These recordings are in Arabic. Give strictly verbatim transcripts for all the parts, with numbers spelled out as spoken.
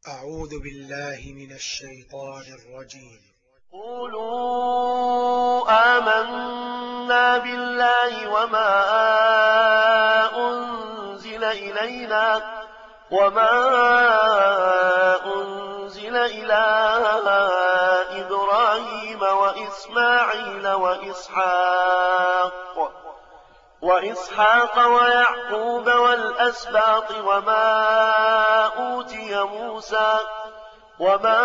أعوذ بالله من الشيطان الرجيم. قولوا آمنا بالله وما أنزل إلينا وما أنزل إلى إبراهيم وإسماعيل وإسحاق وإسحاق ويعقوب والأسباط وما أوتي موسى وما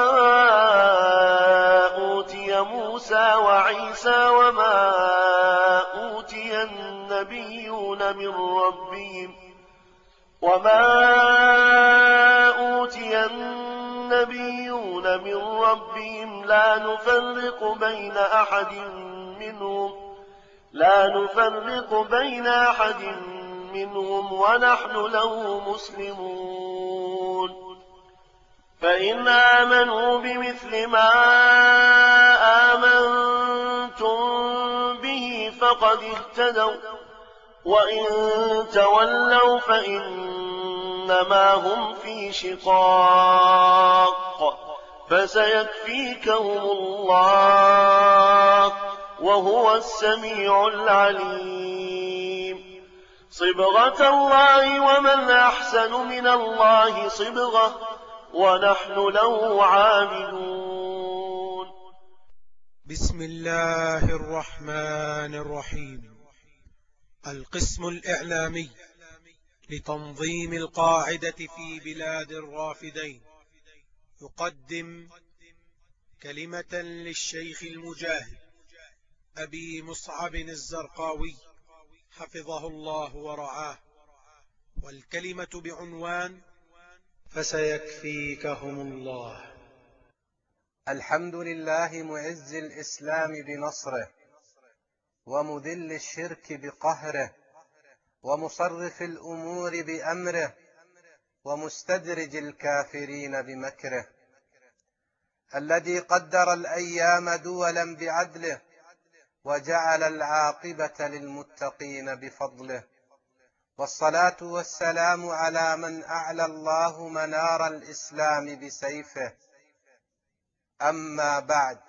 أوتي موسى وعيسى وما أوتي النبيون من ربهم وما أوتي النبيون من ربهم لا نفرق بين أحد منهم لا نفرق بين أحد منهم ونحن له مسلمون فإن آمنوا بمثل ما آمنتم به فقد اهتدوا وإن تولوا فإنما هم في شقاق فسيكفيكهم الله وهو السميع العليم صبغة الله ومن أحسن من الله صبغة ونحن له عابدون. بسم الله الرحمن الرحيم. القسم الإعلامي لتنظيم القاعدة في بلاد الرافدين يقدم كلمة للشيخ المجاهد أبي مصعب الزرقاوي حفظه الله ورعاه، والكلمة بعنوان فسيكفيكهم الله. الحمد لله معز الإسلام بنصره ومذل الشرك بقهره ومصرف الأمور بأمره ومستدرج الكافرين بمكره، الذي قدر الأيام دولا بعدله وجعل العاقبة للمتقين بفضله، والصلاة والسلام على من أعلى الله منار الإسلام بسيفه. أما بعد،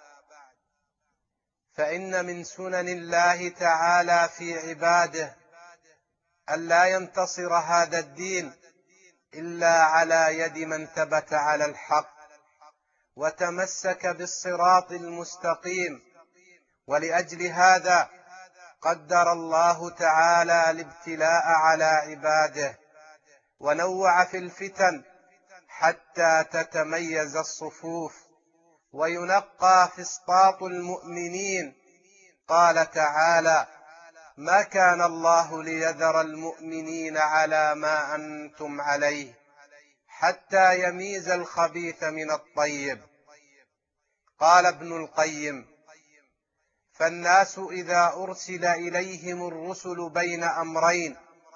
فإن من سنن الله تعالى في عباده ألا ينتصر هذا الدين إلا على يد من ثبت على الحق وتمسك بالصراط المستقيم، ولأجل هذا قدر الله تعالى الابتلاء على عباده ونوع في الفتن حتى تتميز الصفوف وينقى فسطاط المؤمنين. قال تعالى: ما كان الله ليذر المؤمنين على ما أنتم عليه حتى يميز الخبيث من الطيب. قال ابن القيم: فالناس إذا أرسل إليهم الرسل بين أمرين،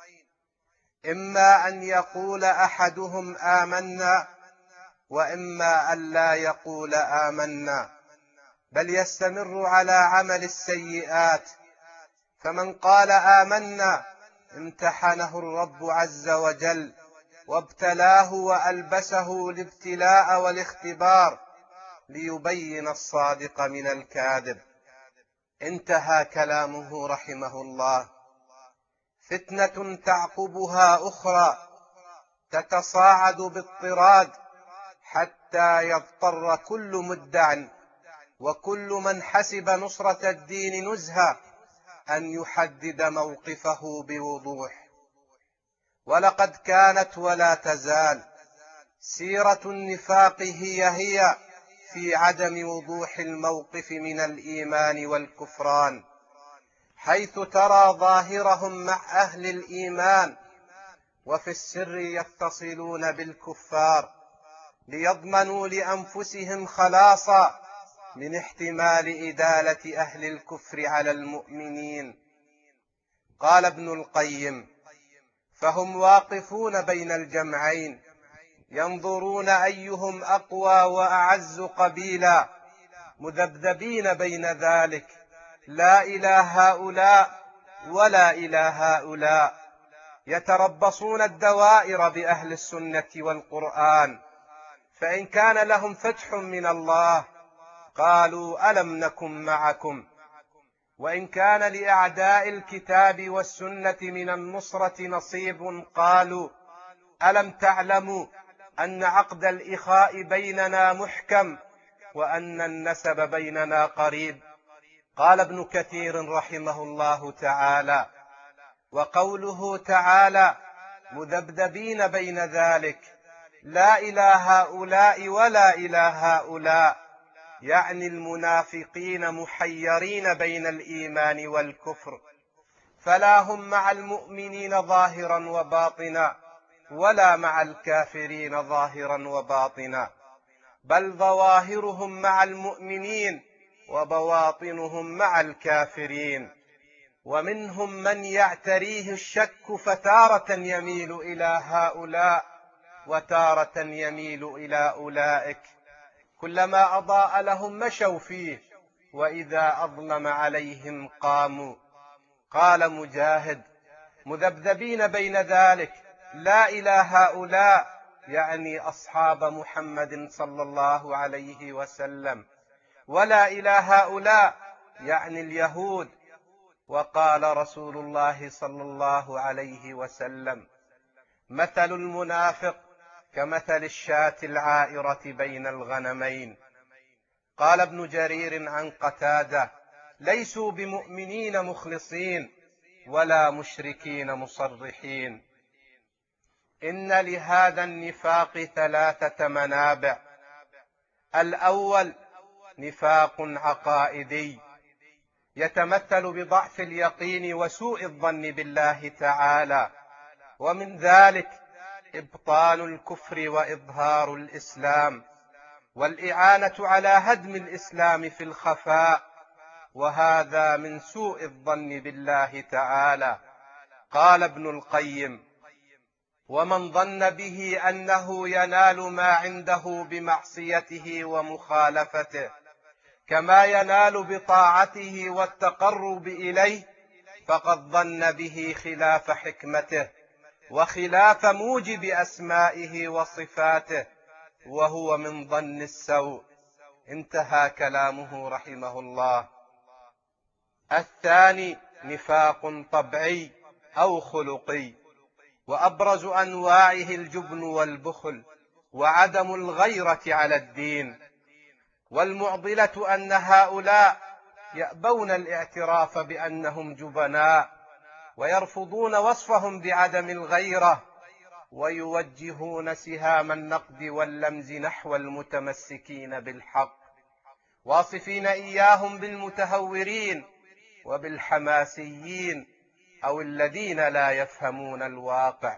إما أن يقول أحدهم آمنا وإما أن لا يقول آمنا، بل يستمر على عمل السيئات. فمن قال آمنا امتحنه الرب عز وجل وابتلاه وألبسه الابتلاء والاختبار ليبين الصادق من الكاذب. انتهى كلامه رحمه الله. فتنة تعقبها أخرى تتصاعد باضطراد حتى يضطر كل مدع وكل من حسب نصرة الدين نزهة أن يحدد موقفه بوضوح. ولقد كانت ولا تزال سيرة النفاق هي هي في عدم وضوح الموقف من الإيمان والكفران، حيث ترى ظاهرهم مع أهل الإيمان وفي السر يتصلون بالكفار ليضمنوا لأنفسهم خلاصا من احتمال إدالة أهل الكفر على المؤمنين. قال ابن القيم: فهم واقفون بين الجمعين ينظرون أيهم أقوى وأعز قبيلا، مذبذبين بين ذلك، لا إلى هؤلاء ولا إلى هؤلاء، يتربصون الدوائر بأهل السنة والقرآن، فإن كان لهم فتح من الله قالوا ألم نكن معكم، وإن كان لأعداء الكتاب والسنة من النصرة نصيب قالوا ألم تعلموا أن عقد الإخاء بيننا محكم وأن النسب بيننا قريب. قال ابن كثير رحمه الله تعالى: وقوله تعالى مذبذبين بين ذلك لا إلى هؤلاء ولا إلى هؤلاء، يعني المنافقين محيرين بين الإيمان والكفر، فلا هم مع المؤمنين ظاهرا وباطنا ولا مع الكافرين ظاهرا وباطنا، بل ظواهرهم مع المؤمنين وبواطنهم مع الكافرين. ومنهم من يعتريه الشك فتارة يميل إلى هؤلاء وتارة يميل إلى أولئك، كلما أضاء لهم مشوا فيه وإذا أظلم عليهم قاموا. قال مجاهد: مذبذبين بين ذلك لا إلى هؤلاء، يعني أصحاب محمد صلى الله عليه وسلم، ولا إلى هؤلاء، يعني اليهود. وقال رسول الله صلى الله عليه وسلم: مثل المنافق كمثل الشاة العائرة بين الغنمين. قال ابن جرير عن قتادة: ليسوا بمؤمنين مخلصين ولا مشركين مصرحين. إن لهذا النفاق ثلاثة منابع: الأول نفاق عقائدي يتمثل بضعف اليقين وسوء الظن بالله تعالى، ومن ذلك إبطال الكفر وإظهار الإسلام والإعانة على هدم الإسلام في الخفاء، وهذا من سوء الظن بالله تعالى. قال ابن القيم: ومن ظن به أنه ينال ما عنده بمعصيته ومخالفته كما ينال بطاعته والتقرب إليه، فقد ظن به خلاف حكمته وخلاف موجب أسمائه وصفاته، وهو من ظن السوء. انتهى كلامه رحمه الله. الثاني نفاق طبعي أو خلقي، وأبرز أنواعه الجبن والبخل وعدم الغيرة على الدين. والمعضلة أن هؤلاء يأبون الاعتراف بأنهم جبناء ويرفضون وصفهم بعدم الغيرة، ويوجهون سهام النقد واللمز نحو المتمسكين بالحق، واصفين إياهم بالمتهورين وبالحماسيين أو الذين لا يفهمون الواقع.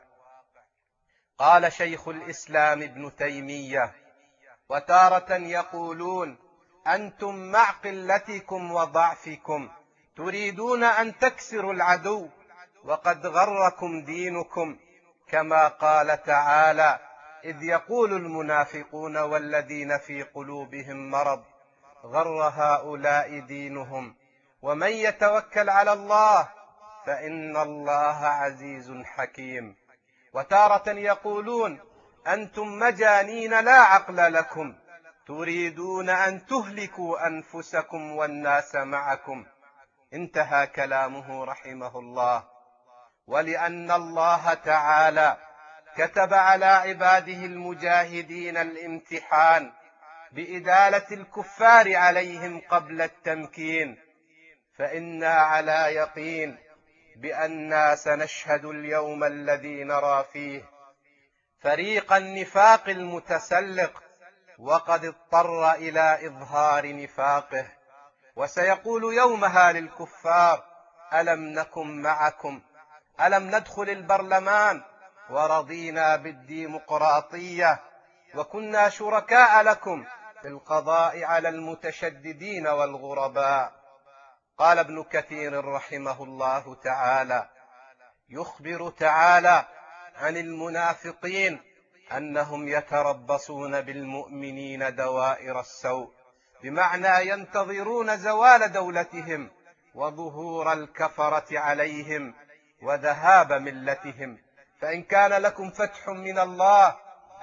قال شيخ الإسلام ابن تيمية: وتارة يقولون أنتم مع قلتكم وضعفكم تريدون أن تكسروا العدو وقد غركم دينكم، كما قال تعالى: إذ يقول المنافقون والذين في قلوبهم مرض غر هؤلاء دينهم ومن يتوكل على الله فإن الله عزيز حكيم. وتارة يقولون أنتم مجانين لا عقل لكم تريدون أن تهلكوا أنفسكم والناس معكم. انتهى كلامه رحمه الله. ولأن الله تعالى كتب على عباده المجاهدين الامتحان بإدالة الكفار عليهم قبل التمكين، فإنا على يقين بأننا سنشهد اليوم الذي نرى فيه فريق النفاق المتسلق وقد اضطر إلى إظهار نفاقه، وسيقول يومها للكفار: ألم نكن معكم؟ ألم ندخل البرلمان ورضينا بالديمقراطية وكنا شركاء لكم في القضاء على المتشددين والغرباء؟ قال ابن كثير رحمه الله تعالى: يخبر تعالى عن المنافقين أنهم يتربصون بالمؤمنين دوائر السوء، بمعنى ينتظرون زوال دولتهم وظهور الكفرة عليهم وذهاب ملتهم. فإن كان لكم فتح من الله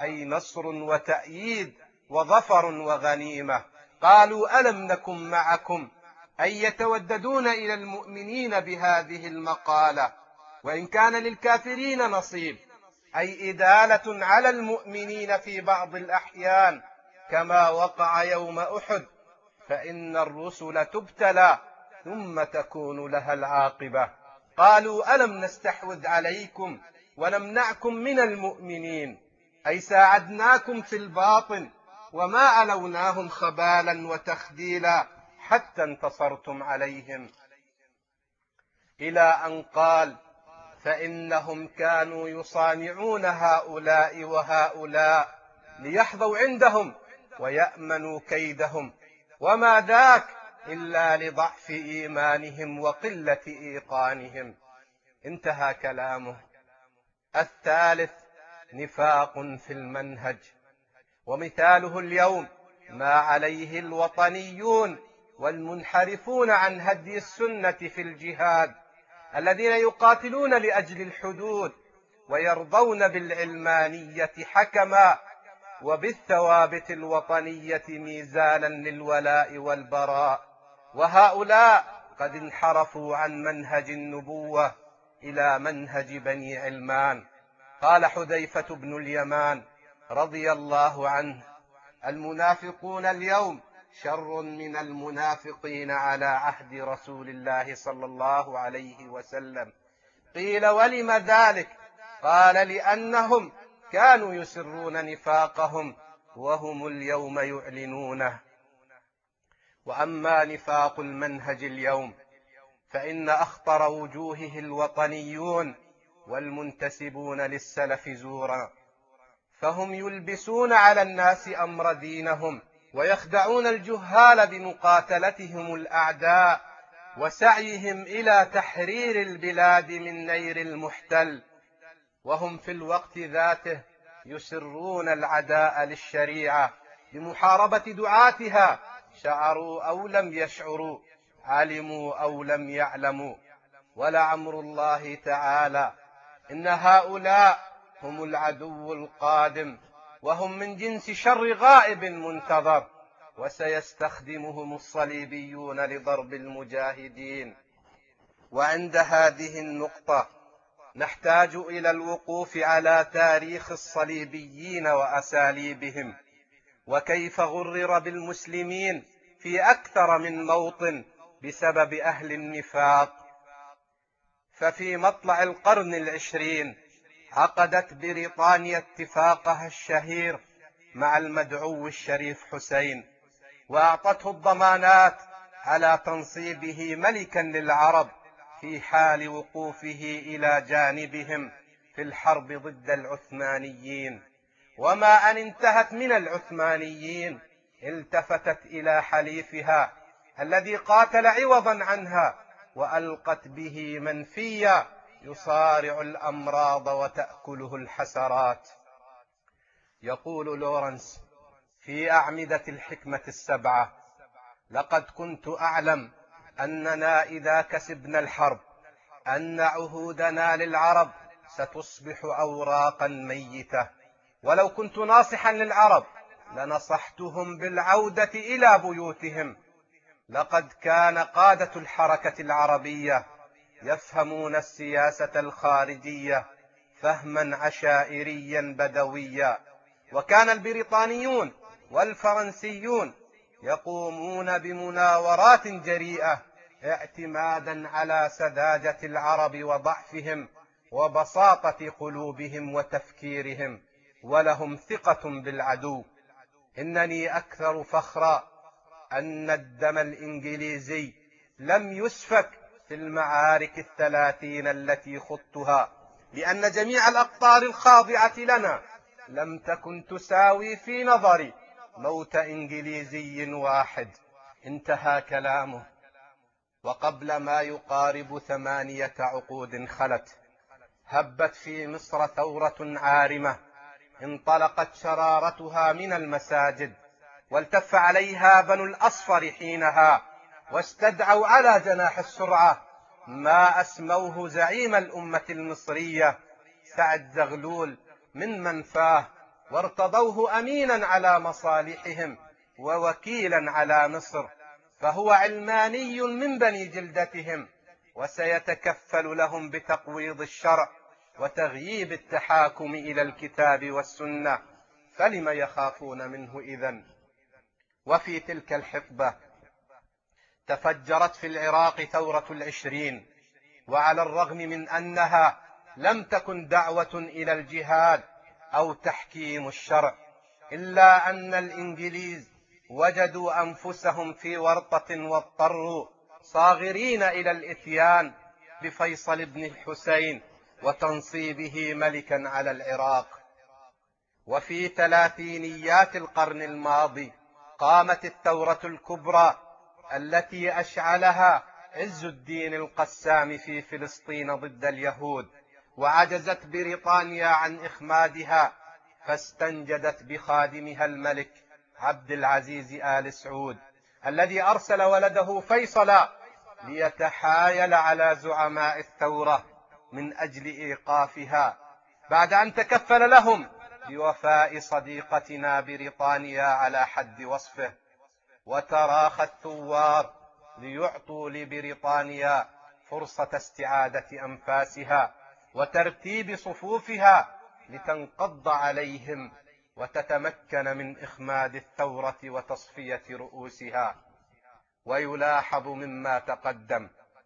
أي نصر وتأييد وظفر وغنيمة. قالوا ألم نكن معكم، أي يتوددون إلى المؤمنين بهذه المقالة، وإن كان للكافرين نصيب، أي إدالة على المؤمنين في بعض الأحيان كما وقع يوم أحد، فإن الرسل تبتلى ثم تكون لها العاقبة. قالوا ألم نستحوذ عليكم ونمنعكم من المؤمنين، أي ساعدناكم في الباطن وما ألوناهم خبالا وتخذيلا حتى انتصرتم عليهم، إلى أن قال فإنهم كانوا يصانعون هؤلاء وهؤلاء ليحظوا عندهم ويأمنوا كيدهم، وما ذاك إلا لضعف إيمانهم وقلة إيقانهم. انتهى كلامه. الثالث نفاق في المنهج، ومثاله اليوم ما عليه الوطنيون والمنحرفون عن هدي السنة في الجهاد، الذين يقاتلون لأجل الحدود ويرضون بالعلمانية حكما وبالثوابت الوطنية ميزانا للولاء والبراء، وهؤلاء قد انحرفوا عن منهج النبوة إلى منهج بني علمان. قال حذيفة بن اليمان رضي الله عنه: المنافقون اليوم شر من المنافقين على عهد رسول الله صلى الله عليه وسلم. قيل ولم ذلك؟ قال لأنهم كانوا يسرون نفاقهم وهم اليوم يعلنونه. وأما نفاق المنهج اليوم فإن أخطر وجوهه الوطنيون والمنتسبون للسلف زورا، فهم يلبسون على الناس أمر دينهم ويخدعون الجهال بمقاتلتهم الأعداء وسعيهم إلى تحرير البلاد من نير المحتل، وهم في الوقت ذاته يسرون العداء للشريعة بمحاربة دعاتها، شعروا أو لم يشعروا، علموا أو لم يعلموا. ولعمر الله تعالى إن هؤلاء هم العدو القادم، وهم من جنس شر غائب منتظر، وسيستخدمهم الصليبيون لضرب المجاهدين. وعند هذه النقطة نحتاج إلى الوقوف على تاريخ الصليبيين وأساليبهم، وكيف غرر بالمسلمين في أكثر من موطن بسبب أهل النفاق. ففي مطلع القرن العشرين عقدت بريطانيا اتفاقها الشهير مع المدعو الشريف حسين، وأعطته الضمانات على تنصيبه ملكا للعرب في حال وقوفه إلى جانبهم في الحرب ضد العثمانيين. وما أن انتهت من العثمانيين التفتت إلى حليفها الذي قاتل عوضا عنها، وألقت به منفيا يصارع الأمراض وتأكله الحسرات. يقول لورنس في أعمدة الحكمة السبعة: لقد كنت أعلم أننا إذا كسبنا الحرب أن عهودنا للعرب ستصبح أوراقا ميتة، ولو كنت ناصحا للعرب لنصحتهم بالعودة إلى بيوتهم. لقد كان قادة الحركة العربية يفهمون السياسة الخارجية فهما عشائريا بدويا، وكان البريطانيون والفرنسيون يقومون بمناورات جريئة اعتمادا على سذاجة العرب وضعفهم وبساطة قلوبهم وتفكيرهم، ولهم ثقة بالعدو. إنني أكثر فخرا أن الدم الإنجليزي لم يسفك في المعارك الثلاثين التي خضتها، لأن جميع الأقطار الخاضعة لنا لم تكن تساوي في نظري موت إنجليزي واحد. انتهى كلامه. وقبل ما يقارب ثمانية عقود خلت هبت في مصر ثورة عارمة انطلقت شرارتها من المساجد، والتف عليها بنو الأصفر حينها واستدعوا على جناح السرعة ما أسموه زعيم الأمة المصرية سعد زغلول من منفاه، وارتضوه أمينا على مصالحهم ووكيلا على مصر، فهو علماني من بني جلدتهم، وسيتكفل لهم بتقويض الشرع وتغييب التحاكم إلى الكتاب والسنة، فلم يخافون منه إذن؟ وفي تلك الحقبة تفجرت في العراق ثورة العشرين، وعلى الرغم من أنها لم تكن دعوة إلى الجهاد أو تحكيم الشرع، إلا أن الإنجليز وجدوا أنفسهم في ورطة واضطروا صاغرين إلى الإتيان بفيصل بن الحسين وتنصيبه ملكا على العراق. وفي ثلاثينيات القرن الماضي قامت الثورة الكبرى التي أشعلها عز الدين القسام في فلسطين ضد اليهود، وعجزت بريطانيا عن إخمادها، فاستنجدت بخادمها الملك عبد العزيز آل سعود الذي أرسل ولده فيصل ليتحايل على زعماء الثورة من أجل إيقافها، بعد أن تكفل لهم بوفاء صديقتنا بريطانيا على حد وصفه. وتراخى الثوار ليعطوا لبريطانيا فرصة استعادة أنفاسها وترتيب صفوفها لتنقض عليهم وتتمكن من إخماد الثورة وتصفية رؤوسها. ويلاحظ مما تقدم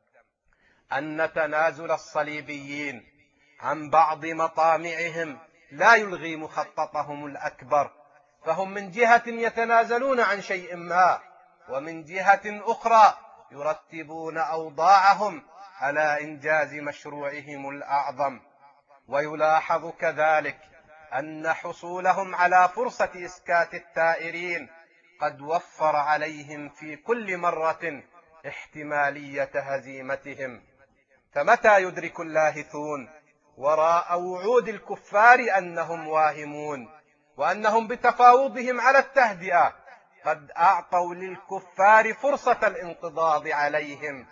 أن تنازل الصليبيين عن بعض مطامعهم لا يلغي مخططهم الأكبر، فهم من جهة يتنازلون عن شيء ما، ومن جهة أخرى يرتبون أوضاعهم على إنجاز مشروعهم الأعظم. ويلاحظ كذلك أن حصولهم على فرصة إسكات الثائرين قد وفر عليهم في كل مرة احتمالية هزيمتهم. فمتى يدرك اللاهثون وراء وعود الكفار أنهم واهمون، وأنهم بتفاوضهم على التهدئة قد أعطوا للكفار فرصة الانقضاض عليهم.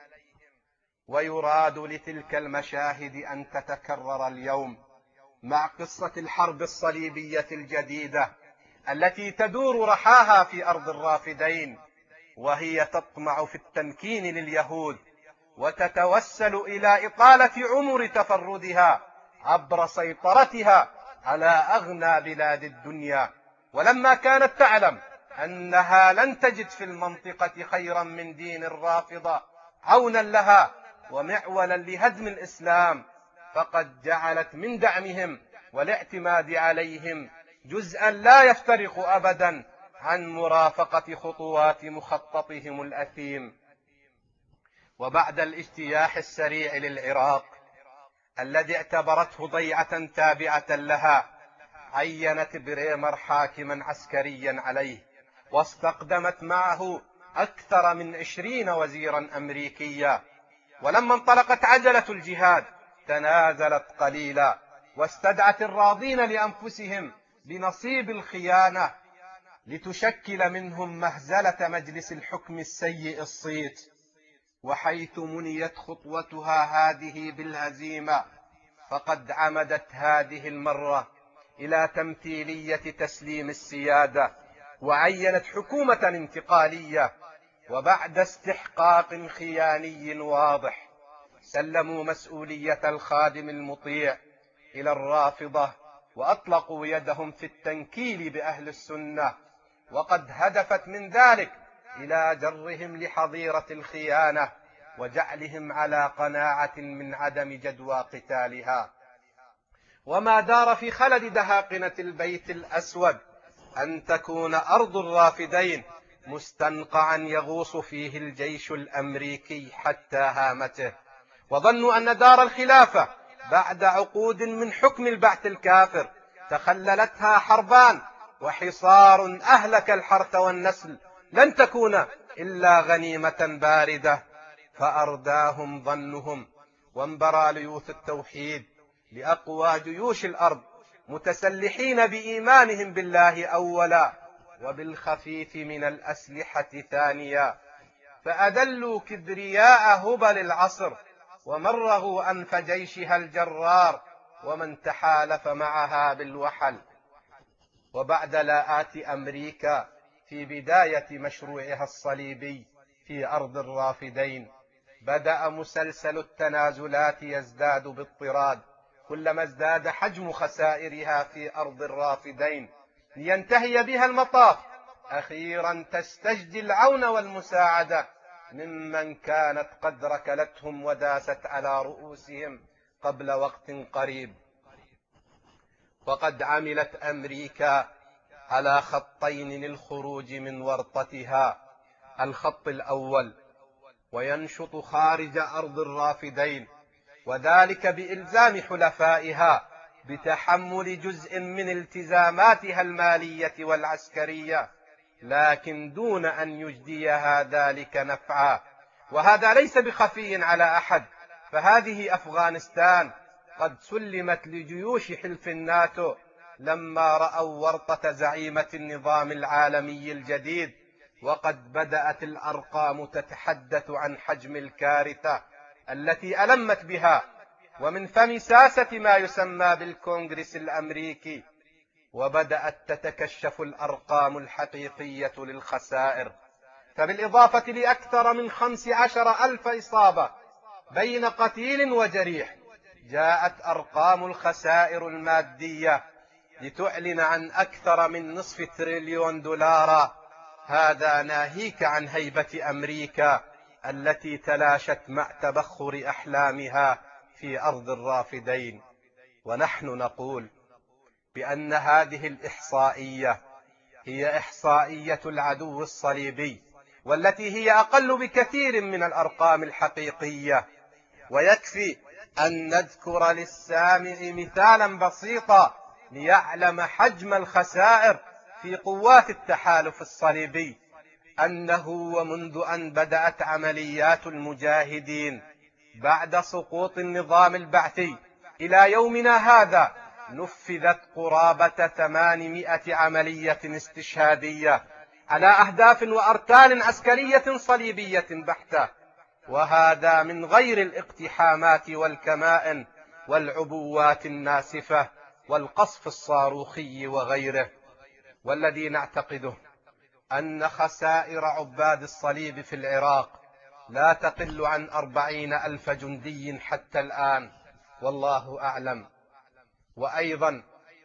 ويراد لتلك المشاهد أن تتكرر اليوم مع قصة الحرب الصليبية الجديدة التي تدور رحاها في أرض الرافدين، وهي تطمع في التمكين لليهود وتتوسل إلى إطالة عمر تفردها عبر سيطرتها على أغنى بلاد الدنيا. ولما كانت تعلم أنها لن تجد في المنطقة خيرا من دين الرافضة عونا لها ومعولا لهدم الإسلام، فقد جعلت من دعمهم والاعتماد عليهم جزءا لا يفترق أبدا عن مرافقة خطوات مخططهم الأثيم. وبعد الاجتياح السريع للعراق الذي اعتبرته ضيعة تابعة لها، عينت بريمر حاكما عسكريا عليه، واستقدمت معه أكثر من عشرين وزيرا أمريكيا. ولما انطلقت عجلة الجهاد تنازلت قليلا، واستدعت الراضين لأنفسهم بنصيب الخيانة لتشكل منهم مهزلة مجلس الحكم السيء الصيت. وحيث منيت خطوتها هذه بالهزيمة، فقد عمدت هذه المرة إلى تمثيلية تسليم السيادة، وعينت حكومة انتقالية. وبعد استحقاق خياني واضح سلموا مسؤولية الخادم المطيع إلى الرافضة، وأطلقوا يدهم في التنكيل بأهل السنة، وقد هدفت من ذلك إلى جرهم لحظيرة الخيانة وجعلهم على قناعة من عدم جدوى قتالها. وما دار في خلد دهاقنة البيت الأسود أن تكون أرض الرافدين مستنقعا يغوص فيه الجيش الأمريكي حتى هامته، وظنوا أن دار الخلافة بعد عقود من حكم البعث الكافر تخللتها حربان وحصار أهلك الحرث والنسل لن تكون إلا غنيمة باردة. فأرداهم ظنهم، وانبرى ليوث التوحيد لأقوى جيوش الأرض متسلحين بإيمانهم بالله أولا وبالخفيف من الأسلحة ثانيا، فأذلوا كبرياء هبل العصر ومرغوا أنف جيشها الجرار ومن تحالف معها بالوحل. وبعد لاءات أمريكا في بداية مشروعها الصليبي في أرض الرافدين، بدأ مسلسل التنازلات يزداد باضطراد كلما ازداد حجم خسائرها في أرض الرافدين، لينتهي بها المطاف أخيرا تستجدي العون والمساعدة ممن كانت قد ركلتهم وداست على رؤوسهم قبل وقت قريب. وقد عملت أمريكا على خطين للخروج من ورطتها: الخط الأول، وينشط خارج أرض الرافدين، وذلك بإلزام حلفائها بتحمل جزء من التزاماتها المالية والعسكرية، لكن دون أن يجديها ذلك نفعا. وهذا ليس بخفي على أحد، فهذه أفغانستان قد سلمت لجيوش حلف الناتو لما رأوا ورطة زعيمة النظام العالمي الجديد، وقد بدأت الأرقام تتحدث عن حجم الكارثة التي ألمت بها، ومن فم ساسة ما يسمى بالكونغرس الأمريكي، وبدأت تتكشف الأرقام الحقيقية للخسائر. فبالإضافة لأكثر من خمس عشر ألف إصابة بين قتيل وجريح، جاءت أرقام الخسائر المادية لتعلن عن أكثر من نصف تريليون دولار. هذا ناهيك عن هيبة أمريكا التي تلاشت مع تبخر أحلامها في أرض الرافدين. ونحن نقول بأن هذه الإحصائية هي إحصائية العدو الصليبي، والتي هي أقل بكثير من الأرقام الحقيقية. ويكفي أن نذكر للسامع مثالا بسيطا ليعلم حجم الخسائر في قوات التحالف الصليبي، أنه ومنذ أن بدأت عمليات المجاهدين بعد سقوط النظام البعثي إلى يومنا هذا نفذت قرابة ثمانمائة عملية استشهادية على أهداف وأرتال عسكرية صليبية بحتة، وهذا من غير الاقتحامات والكمائن والعبوات الناسفة والقصف الصاروخي وغيره. والذي نعتقده أن خسائر عباد الصليب في العراق لا تقل عن أربعين ألف جندي حتى الآن، والله أعلم. وأيضا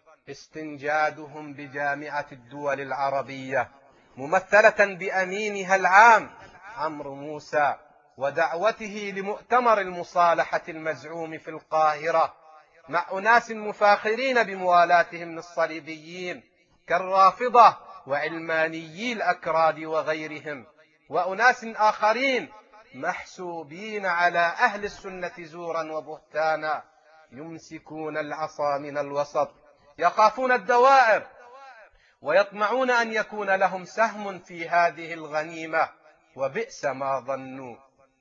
استنجادهم بجامعة الدول العربية ممثلة بأمينها العام عمرو موسى، ودعوته لمؤتمر المصالحة المزعوم في القاهرة مع أناس مفاخرين بموالاتهم للصليبيين كالرافضة وعلمانيي الأكراد وغيرهم، وأناس آخرين محسوبين على أهل السنة زورا وبهتانا، يمسكون العصا من الوسط، يخافون الدوائر ويطمعون أن يكون لهم سهم في هذه الغنيمة، وبئس ما ظنوا.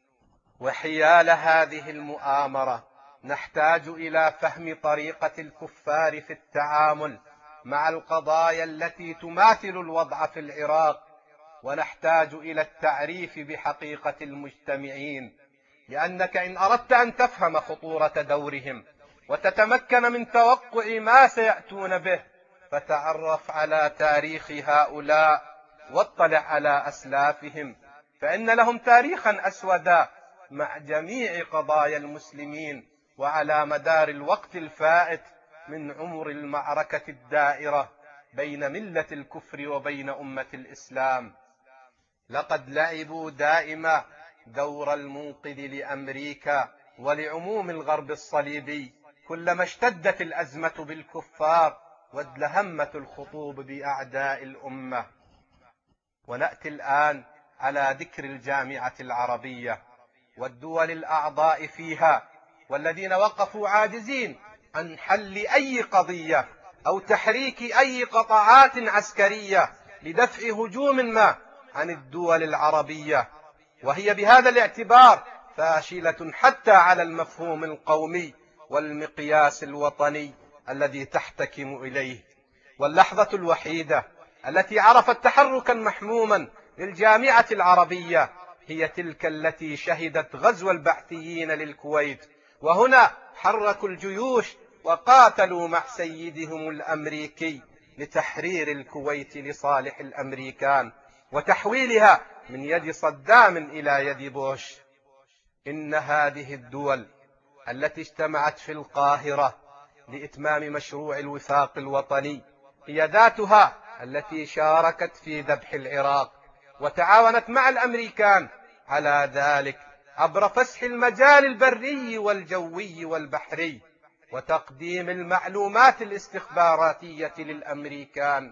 وحيال هذه المؤامرة نحتاج إلى فهم طريقة الكفار في التعامل مع القضايا التي تماثل الوضع في العراق، ونحتاج إلى التعريف بحقيقة المجتمعين، لأنك إن أردت أن تفهم خطورة دورهم وتتمكن من توقع ما سيأتون به فتعرف على تاريخ هؤلاء واطلع على أسلافهم، فإن لهم تاريخا أسودا مع جميع قضايا المسلمين وعلى مدار الوقت الفائت من عمر المعركة الدائرة بين ملة الكفر وبين أمة الإسلام. لقد لعبوا دائما دور المنقذ لأمريكا ولعموم الغرب الصليبي كلما اشتدت الأزمة بالكفار وازدهمت الخطوب بأعداء الأمة. ونأتي الآن على ذكر الجامعة العربية والدول الأعضاء فيها، والذين وقفوا عاجزين عن حل أي قضية أو تحريك أي قطاعات عسكرية لدفع هجوم ما عن الدول العربية، وهي بهذا الاعتبار فاشلة حتى على المفهوم القومي والمقياس الوطني الذي تحتكم إليه. واللحظة الوحيدة التي عرفت تحركا محموما للجامعة العربية هي تلك التي شهدت غزو البعثيين للكويت، وهنا حركوا الجيوش وقاتلوا مع سيدهم الأمريكي لتحرير الكويت لصالح الأمريكان وتحويلها من يد صدام إلى يد بوش. إن هذه الدول التي اجتمعت في القاهرة لإتمام مشروع الوفاق الوطني هي ذاتها التي شاركت في ذبح العراق وتعاونت مع الأمريكان على ذلك عبر فسح المجال البري والجوي والبحري وتقديم المعلومات الاستخباراتية للأمريكان.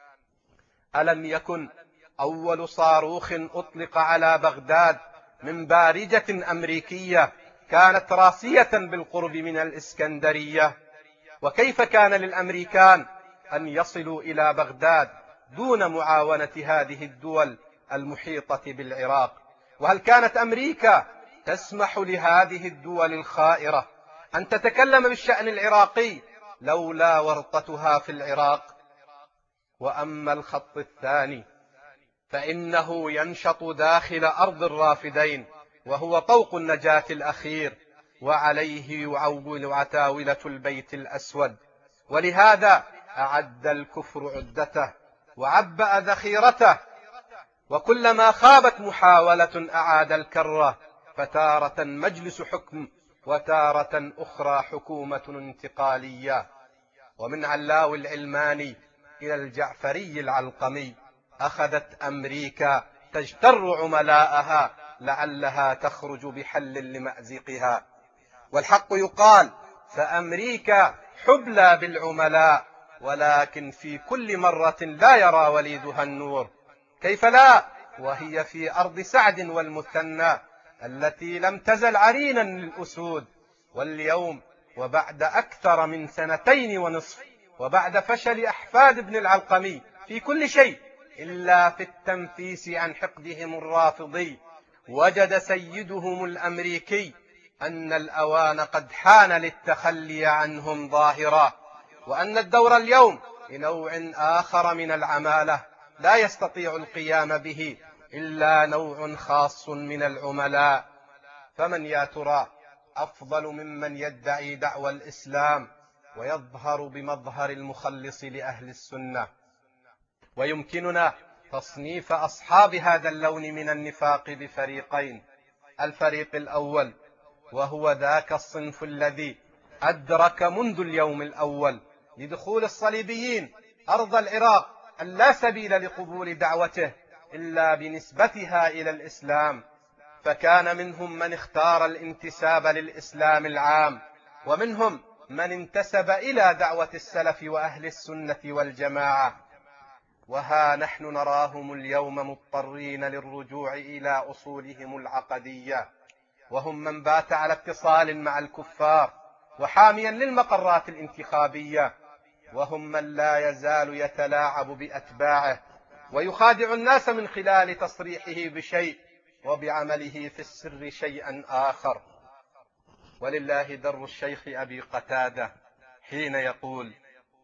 ألم يكن أول صاروخ أطلق على بغداد من بارجة أمريكية كانت راسية بالقرب من الإسكندرية؟ وكيف كان للأمريكان أن يصلوا إلى بغداد دون معاونة هذه الدول المحيطة بالعراق؟ وهل كانت أمريكا تسمح لهذه الدول الخائرة أن تتكلم بالشأن العراقي لولا ورطتها في العراق؟ وأما الخط الثاني فإنه ينشط داخل أرض الرافدين وهو طوق النجاة الأخير، وعليه يعول عتاولة البيت الأسود. ولهذا أعد الكفر عدته وعبأ ذخيرته، وكلما خابت محاولة أعاد الكرة، فتارة مجلس حكم وتارة أخرى حكومة انتقالية. ومن علاو العلماني إلى الجعفري العلقمي أخذت أمريكا تجتر عملاءها لعلها تخرج بحل لمأزقها. والحق يقال فأمريكا حبلى بالعملاء، ولكن في كل مرة لا يرى وليدها النور. كيف لا وهي في أرض سعد والمثنى التي لم تزل عرينا للأسود، واليوم وبعد أكثر من سنتين ونصف وبعد فشل أحفاد ابن العلقمي في كل شيء إلا في التنفيس عن حقدهم الرافضي، وجد سيدهم الأمريكي أن الأوان قد حان للتخلي عنهم ظاهرا، وأن الدور اليوم لنوع آخر من العمالة لا يستطيع القيام به إلا نوع خاص من العملاء. فمن يا ترى أفضل ممن يدعي دعوى الإسلام ويظهر بمظهر المخلص لأهل السنة؟ ويمكننا تصنيف أصحاب هذا اللون من النفاق بفريقين: الفريق الأول وهو ذاك الصنف الذي أدرك منذ اليوم الأول لدخول الصليبيين أرض العراق أن لا سبيل لقبول دعوته إلا بنسبتها إلى الإسلام، فكان منهم من اختار الانتساب للإسلام العام، ومنهم من انتسب إلى دعوة السلف وأهل السنة والجماعة. وها نحن نراهم اليوم مضطرين للرجوع إلى أصولهم العقدية، وهم من بات على اتصال مع الكفار وحاميا للمقرات الانتخابية، وهم من لا يزال يتلاعب بأتباعه ويخادع الناس من خلال تصريحه بشيء وبعمله في السر شيئا آخر. ولله در الشيخ أبي قتادة حين يقول: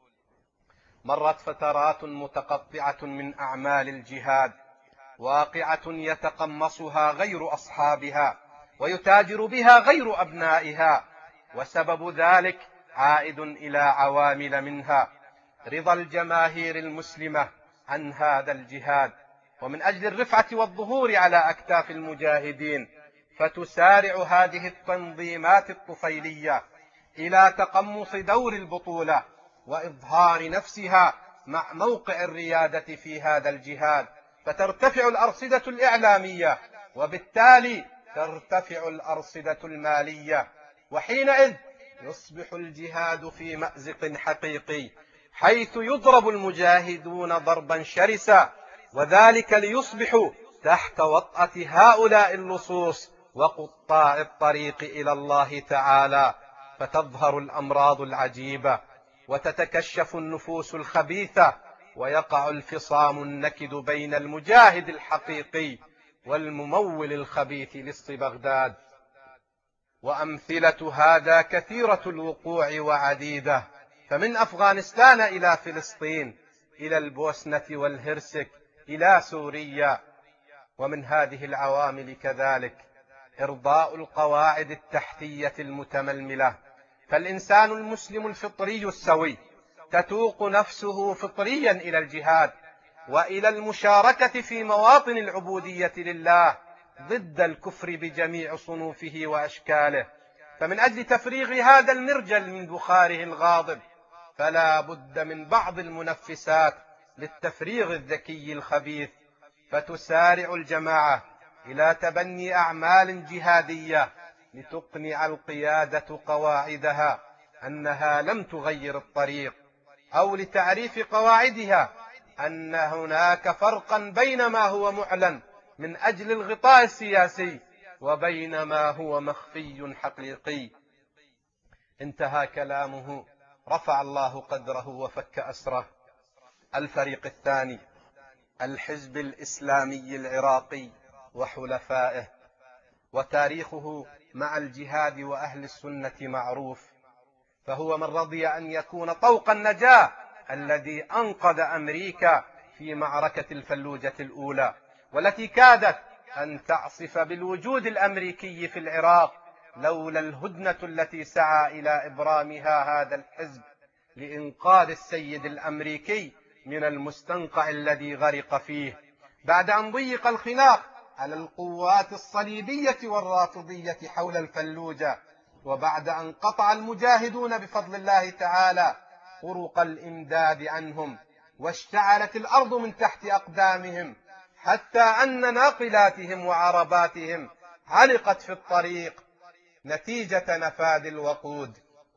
مرت فترات متقطعة من أعمال الجهاد واقعة يتقمصها غير أصحابها ويتاجر بها غير أبنائها، وسبب ذلك عائد إلى عوامل، منها رضا الجماهير المسلمة عن هذا الجهاد، ومن أجل الرفعة والظهور على أكتاف المجاهدين فتسارع هذه التنظيمات الطفيلية إلى تقمص دور البطولة وإظهار نفسها مع موقع الريادة في هذا الجهاد، فترتفع الأرصدة الإعلامية وبالتالي ترتفع الأرصدة المالية، وحينئذ يصبح الجهاد في مأزق حقيقي، حيث يضرب المجاهدون ضربا شرسا، وذلك ليصبحوا تحت وطأة هؤلاء اللصوص وقطاع الطريق إلى الله تعالى، فتظهر الأمراض العجيبة وتتكشف النفوس الخبيثة، ويقع الفصام النكد بين المجاهد الحقيقي والممول الخبيث لص بغداد. وأمثلة هذا كثيرة الوقوع وعديدة، فمن أفغانستان إلى فلسطين إلى البوسنة والهرسك إلى سوريا. ومن هذه العوامل كذلك إرضاء القواعد التحتية المتململة، فالإنسان المسلم الفطري السوي تتوق نفسه فطريا إلى الجهاد وإلى المشاركة في مواطن العبودية لله ضد الكفر بجميع صنوفه وأشكاله. فمن أجل تفريغ هذا المرجل من بخاره الغاضب فلا بد من بعض المنفسات للتفريغ الذكي الخبيث، فتسارع الجماعة إلى تبني أعمال جهادية لتقنع القيادة قواعدها أنها لم تغير الطريق، أو لتعريف قواعدها أن هناك فرقا بين ما هو معلن من أجل الغطاء السياسي وبين ما هو مخفي حقيقي. انتهى كلامه، رفع الله قدره وفك أسره. الفريق الثاني الحزب الإسلامي العراقي وحلفائه، وتاريخه مع الجهاد وأهل السنة معروف، فهو من رضي أن يكون طوق النجاة الذي أنقذ أمريكا في معركة الفلوجة الأولى، والتي كادت أن تعصف بالوجود الأمريكي في العراق لولا الهدنة التي سعى إلى إبرامها هذا الحزب لإنقاذ السيد الأمريكي من المستنقع الذي غرق فيه، بعد أن ضيق الخناق على القوات الصليبية والرافضية حول الفلوجة، وبعد أن قطع المجاهدون بفضل الله تعالى طرق الإمداد عنهم، واشتعلت الأرض من تحت أقدامهم، حتى أن ناقلاتهم وعرباتهم علقت في الطريق نتيجة نفاذ الوقود.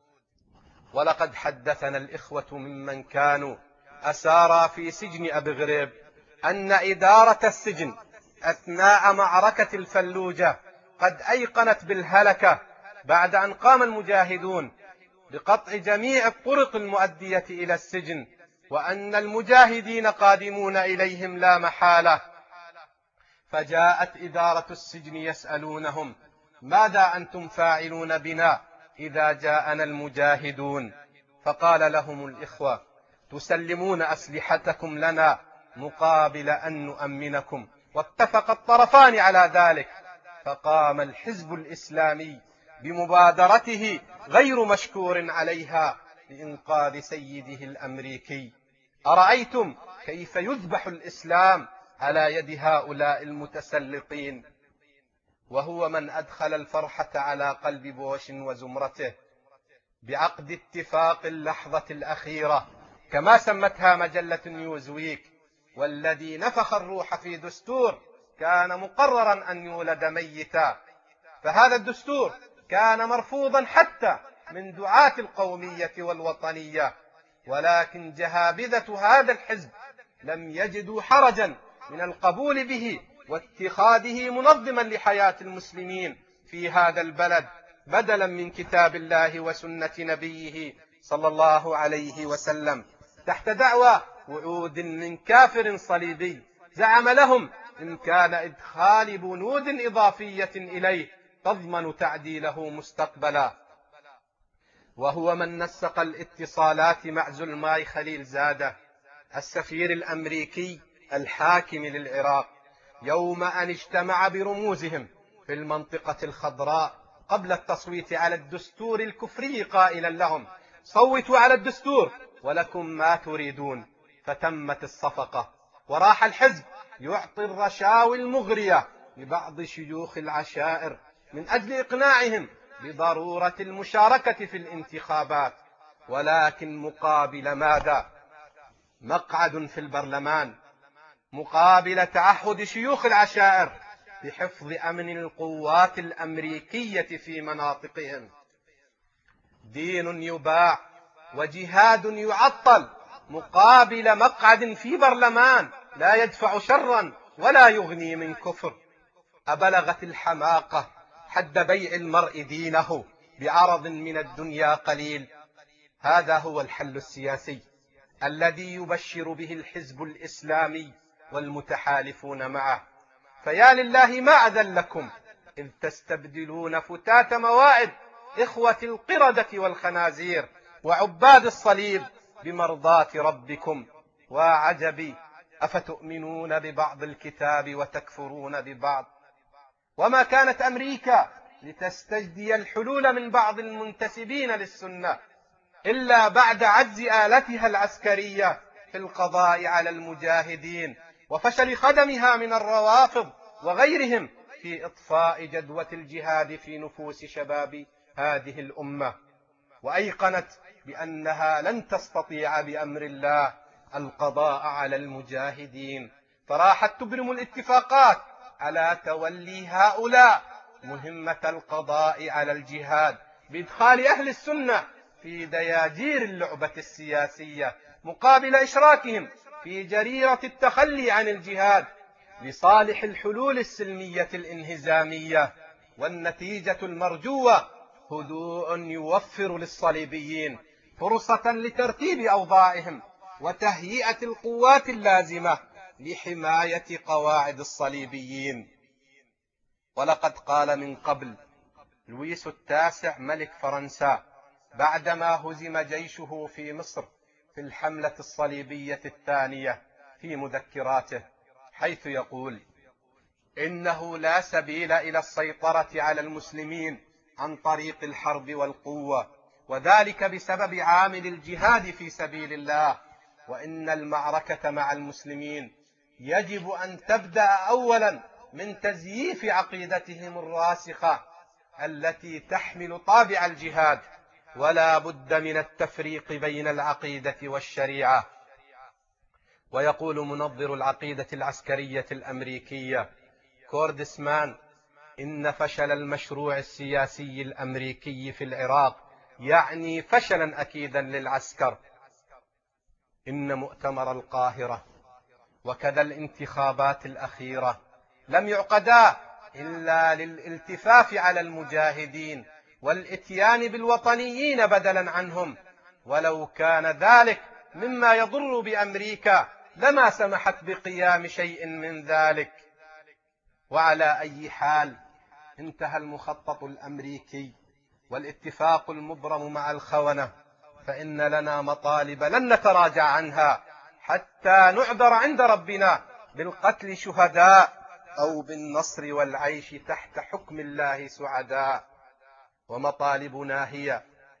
ولقد حدثنا الإخوة ممن كانوا أسارى في سجن أبي غريب أن إدارة السجن أثناء معركة الفلوجة قد أيقنت بالهلكة بعد أن قام المجاهدون بقطع جميع الطرق المؤدية إلى السجن، وأن المجاهدين قادمون إليهم لا محالة. فجاءت إدارة السجن يسألونهم: ماذا أنتم فاعلون بنا إذا جاءنا المجاهدون؟ فقال لهم الإخوة: تسلمون أسلحتكم لنا مقابل أن نؤمنكم. واتفق الطرفان على ذلك، فقام الحزب الإسلامي بمبادرته غير مشكور عليها لإنقاذ سيده الأمريكي. أرأيتم كيف يذبح الإسلام على يد هؤلاء المتسلطين؟ وهو من أدخل الفرحة على قلب بوش وزمرته بعقد اتفاق اللحظة الأخيرة كما سمتها مجلة نيوزويك، والذي نفخ الروح في دستور كان مقررا أن يولد ميتا. فهذا الدستور كان مرفوضا حتى من دعاة القومية والوطنية، ولكن جهابذة هذا الحزب لم يجدوا حرجا من القبول به واتخاذه منظما لحياة المسلمين في هذا البلد بدلا من كتاب الله وسنة نبيه صلى الله عليه وسلم، تحت دعوى وعود من كافر صليبي زعم لهم إمكان إدخال بنود إضافية إليه تضمن تعديله مستقبلا. وهو من نسق الاتصالات مع زلماي خليل زادة السفير الأمريكي الحاكم للعراق يوم أن اجتمع برموزهم في المنطقة الخضراء قبل التصويت على الدستور الكفري قائلا لهم: صوتوا على الدستور ولكم ما تريدون. فتمت الصفقة، وراح الحزب يعطي الرشاوي المغرية لبعض شيوخ العشائر من أجل إقناعهم بضرورة المشاركة في الانتخابات، ولكن مقابل ماذا؟ مقعد في البرلمان، مقابل تعهد شيوخ العشائر بحفظ أمن القوات الأمريكية في مناطقهم. دين يباع وجهاد يعطل مقابل مقعد في برلمان لا يدفع شرا ولا يغني من كفر. أبلغت الحماقة حد بيع المرء دينه بعرض من الدنيا قليل؟ هذا هو الحل السياسي الذي يبشر به الحزب الإسلامي والمتحالفون معه. فيا لله ما أذلكم إذ تستبدلون فتات موائد إخوة القردة والخنازير وعباد الصليب بمرضاة ربكم. وعجبي، أفتؤمنون ببعض الكتاب وتكفرون ببعض؟ وما كانت أمريكا لتستجدي الحلول من بعض المنتسبين للسنة إلا بعد عجز آلتها العسكرية في القضاء على المجاهدين، وفشل خدمها من الروافض وغيرهم في إطفاء جدوى الجهاد في نفوس شباب هذه الأمة، وأيقنت بأنها لن تستطيع بأمر الله القضاء على المجاهدين، فراحت تبرم الاتفاقات على تولي هؤلاء مهمة القضاء على الجهاد بإدخال أهل السنة في دياجير اللعبة السياسية مقابل إشراكهم في جريرة التخلي عن الجهاد لصالح الحلول السلمية الانهزامية. والنتيجة المرجوة هدوء يوفر للصليبيين فرصة لترتيب أوضاعهم وتهيئة القوات اللازمة لحماية قواعد الصليبيين. ولقد قال من قبل لويس التاسع ملك فرنسا بعدما هزم جيشه في مصر في الحملة الصليبية الثانية في مذكراته، حيث يقول: إنه لا سبيل إلى السيطرة على المسلمين عن طريق الحرب والقوة، وذلك بسبب عامل الجهاد في سبيل الله، وإن المعركة مع المسلمين يجب أن تبدأ أولا من تزييف عقيدتهم الراسخة التي تحمل طابع الجهاد، ولا بد من التفريق بين العقيدة والشريعة. ويقول منظر العقيدة العسكرية الأمريكية كوردسمان: إن فشل المشروع السياسي الأمريكي في العراق يعني فشلا أكيدا للعسكر. إن مؤتمر القاهرة وكذا الانتخابات الأخيرة لم يعقدا إلا للالتفاف على المجاهدين والإتيان بالوطنيين بدلا عنهم، ولو كان ذلك مما يضر بأمريكا لما سمحت بقيام شيء من ذلك. وعلى أي حال انتهى المخطط الأمريكي والاتفاق المبرم مع الخونة، فإن لنا مطالب لن نتراجع عنها حتى نعذر عند ربنا بالقتل شهداء أو بالنصر والعيش تحت حكم الله سعداء. ومطالبنا هي: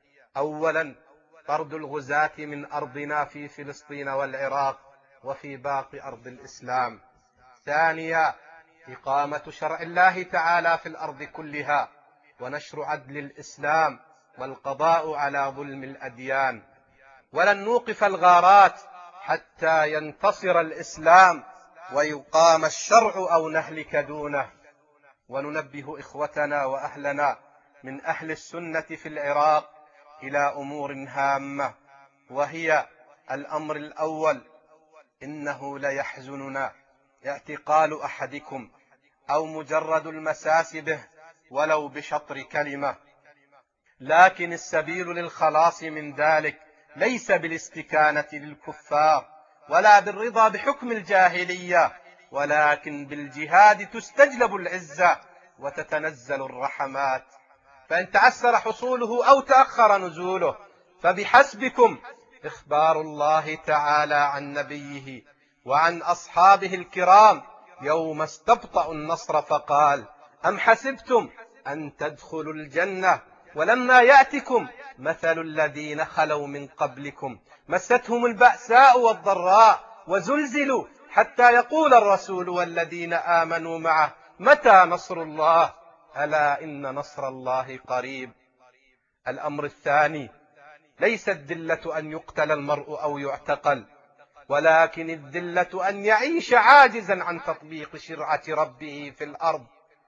أولا طرد الغزاة من أرضنا في فلسطين والعراق وفي باقي أرض الإسلام. ثانيا إقامة شرع الله تعالى في الأرض كلها ونشر عدل الإسلام والقضاء على ظلم الأديان. ولن نوقف الغارات حتى ينتصر الإسلام ويقام الشرع أو نهلك دونه. وننبه إخوتنا وأهلنا من أهل السنة في العراق إلى أمور هامة، وهي: الأمر الأول، إنه ليحزننا اعتقال أحدكم أو مجرد المساس به ولو بشطر كلمة، لكن السبيل للخلاص من ذلك ليس بالاستكانة للكفار ولا بالرضا بحكم الجاهلية، ولكن بالجهاد تستجلب العزة وتتنزل الرحمات. فإن تعسر حصوله أو تأخر نزوله فبحسبكم إخبار الله تعالى عن نبيه وعن أصحابه الكرام يوم استبطأوا النصر فقال: أم حسبتم أن تدخلوا الجنة ولما يأتكم مثل الذين خلوا من قبلكم مستهم البأساء والضراء وزلزلوا حتى يقول الرسول والذين آمنوا معه متى نصر الله ألا إن نصر الله قريب. الأمر الثاني، ليس الذلة أن يقتل المرء أو يعتقل، ولكن الذلة أن يعيش عاجزا عن تطبيق شرعة ربه في الأرض.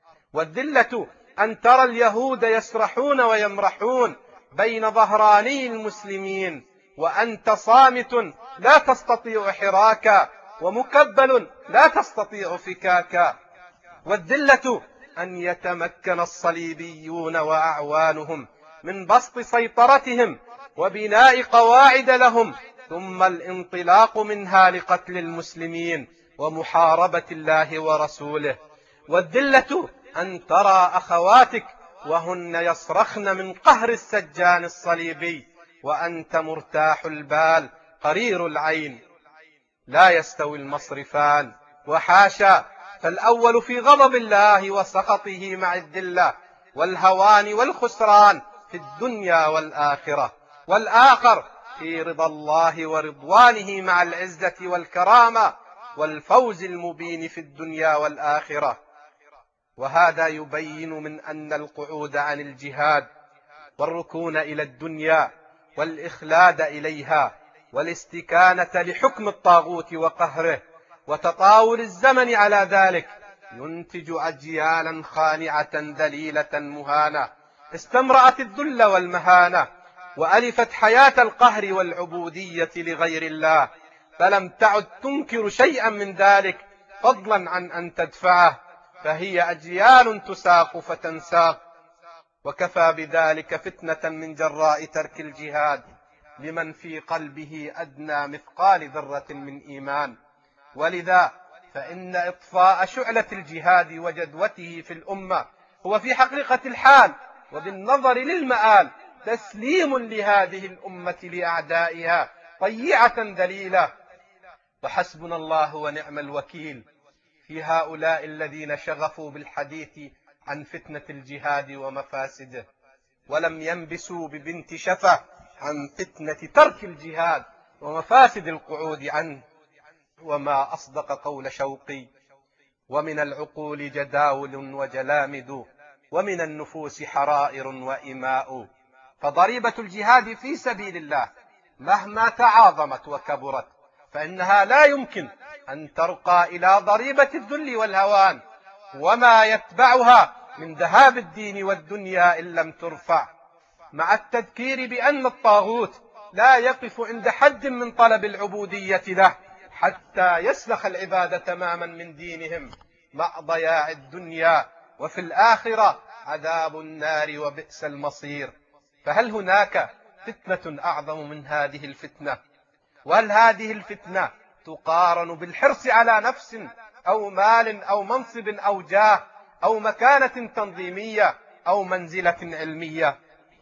والذلة أن ترى اليهود يسرحون ويمرحون بين ظهراني المسلمين وأنت صامت لا تستطيع حراكا ومكبل لا تستطيع فكاكا. والذلة أن يتمكن الصليبيون وأعوانهم من بسط سيطرتهم وبناء قواعد لهم، ثم الانطلاق منها لقتل المسلمين ومحاربة الله ورسوله. والذلة أن ترى أخواتك وهن يصرخن من قهر السجان الصليبي وأنت مرتاح البال قرير العين. لا يستوي المصرفان، وحاشا، فالأول في غضب الله وسخطه مع الذلة والهوان والخسران في الدنيا والآخرة، والآخر في رضا الله ورضوانه مع العزة والكرامة والفوز المبين في الدنيا والآخرة. وهذا يبين من أن القعود عن الجهاد والركون إلى الدنيا والإخلاد إليها والاستكانة لحكم الطاغوت وقهره وتطاول الزمن على ذلك ينتج أجيالا خانعة ذليلة مهانة استمرأت الذل والمهانة وألفت حياة القهر والعبودية لغير الله، فلم تعد تنكر شيئا من ذلك فضلا عن أن تدفعه، فهي أجيال تساق فتنساق. وكفى بذلك فتنة من جراء ترك الجهاد لمن في قلبه أدنى مثقال ذرة من إيمان. ولذا فإن إطفاء شعلة الجهاد وجدوته في الأمة هو في حقيقة الحال وبالنظر للمآل تسليم لهذه الأمة لأعدائها طيعة ذليلة. وحسبنا الله ونعم الوكيل في هؤلاء الذين شغفوا بالحديث عن فتنة الجهاد ومفاسده ولم ينبسوا ببنت شفة عن فتنة ترك الجهاد ومفاسد القعود عنه. وما أصدق قول شوقي: ومن العقول جداول وجلامد ومن النفوس حرائر وإماء. فضريبة الجهاد في سبيل الله مهما تعاظمت وكبرت فإنها لا يمكن أن ترقى إلى ضريبة الذل والهوان وما يتبعها من ذهاب الدين والدنيا إن لم ترفع، مع التذكير بأن الطاغوت لا يقف عند حد من طلب العبودية له حتى يسلخ العباد تماما من دينهم مع ضياع الدنيا، وفي الآخرة عذاب النار وبئس المصير. فهل هناك فتنة أعظم من هذه الفتنة؟ وهل هذه الفتنة تقارن بالحرص على نفس أو مال أو منصب أو جاه أو مكانة تنظيمية أو منزلة علمية؟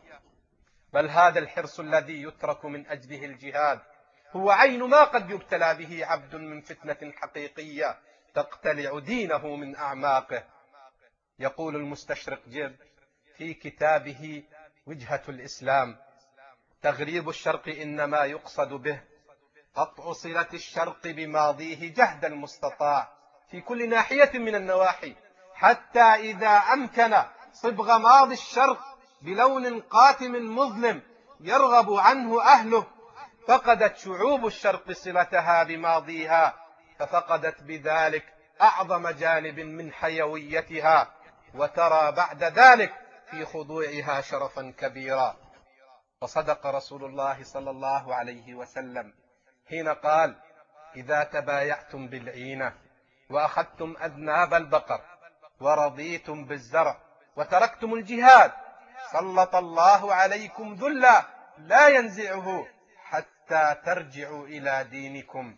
بل هذا الحرص الذي يترك من أجله الجهاد هو عين ما قد يبتلى به عبد من فتنة حقيقية تقتلع دينه من أعماقه. يقول المستشرق جيب في كتابه وجهة الإسلام: تغريب الشرق إنما يقصد به قطع صلة الشرق بماضيه جهد المستطاع في كل ناحية من النواحي، حتى إذا أمكن صبغ ماضي الشرق بلون قاتم مظلم يرغب عنه أهله فقدت شعوب الشرق صلتها بماضيها، ففقدت بذلك أعظم جانب من حيويتها، وترى بعد ذلك في خضوعها شرفا كبيرا. وصدق رسول الله صلى الله عليه وسلم حين قال: إذا تبايعتم بالعينة وأخذتم أذناب البقر ورضيتم بالزرع وتركتم الجهاد سلط الله عليكم ذلا لا ينزعه حتى ترجعوا إلى دينكم.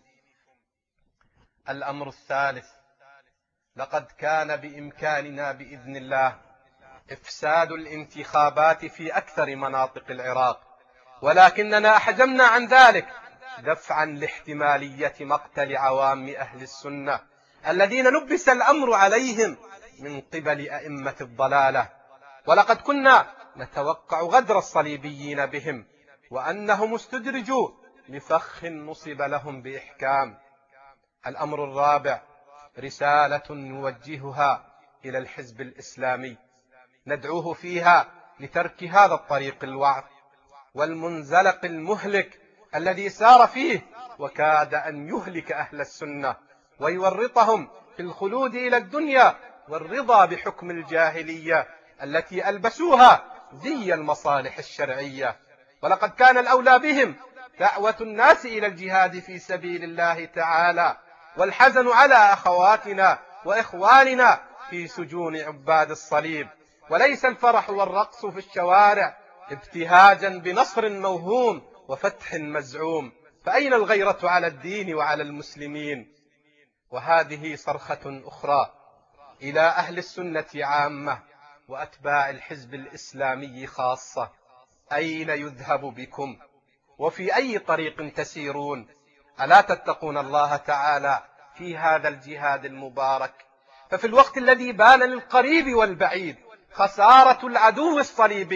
الأمر الثالث: لقد كان بإمكاننا بإذن الله إفساد الانتخابات في أكثر مناطق العراق، ولكننا أحجمنا عن ذلك دفعا لاحتمالية مقتل عوام أهل السنة الذين لبس الأمر عليهم من قبل أئمة الضلالة. ولقد كنا نتوقع غدر الصليبيين بهم وأنهم استدرجوا لفخ نصب لهم بإحكام. الأمر الرابع: رسالة نوجهها إلى الحزب الإسلامي ندعوه فيها لترك هذا الطريق الوعر والمنزلق المهلك الذي سار فيه وكاد أن يهلك أهل السنة ويورطهم في الخلود إلى الدنيا والرضا بحكم الجاهلية التي ألبسوها زي المصالح الشرعية. ولقد كان الأولى بهم دعوة الناس إلى الجهاد في سبيل الله تعالى والحزن على أخواتنا وإخواننا في سجون عباد الصليب، وليس الفرح والرقص في الشوارع ابتهاجا بنصر موهوم وفتح مزعوم. فأين الغيرة على الدين وعلى المسلمين؟ وهذه صرخة أخرى إلى أهل السنة عامة وأتباع الحزب الإسلامي خاصة: أين يذهب بكم؟ وفي أي طريق تسيرون؟ ألا تتقون الله تعالى في هذا الجهاد المبارك؟ ففي الوقت الذي بان للقريب والبعيد خسارة العدو الصليبي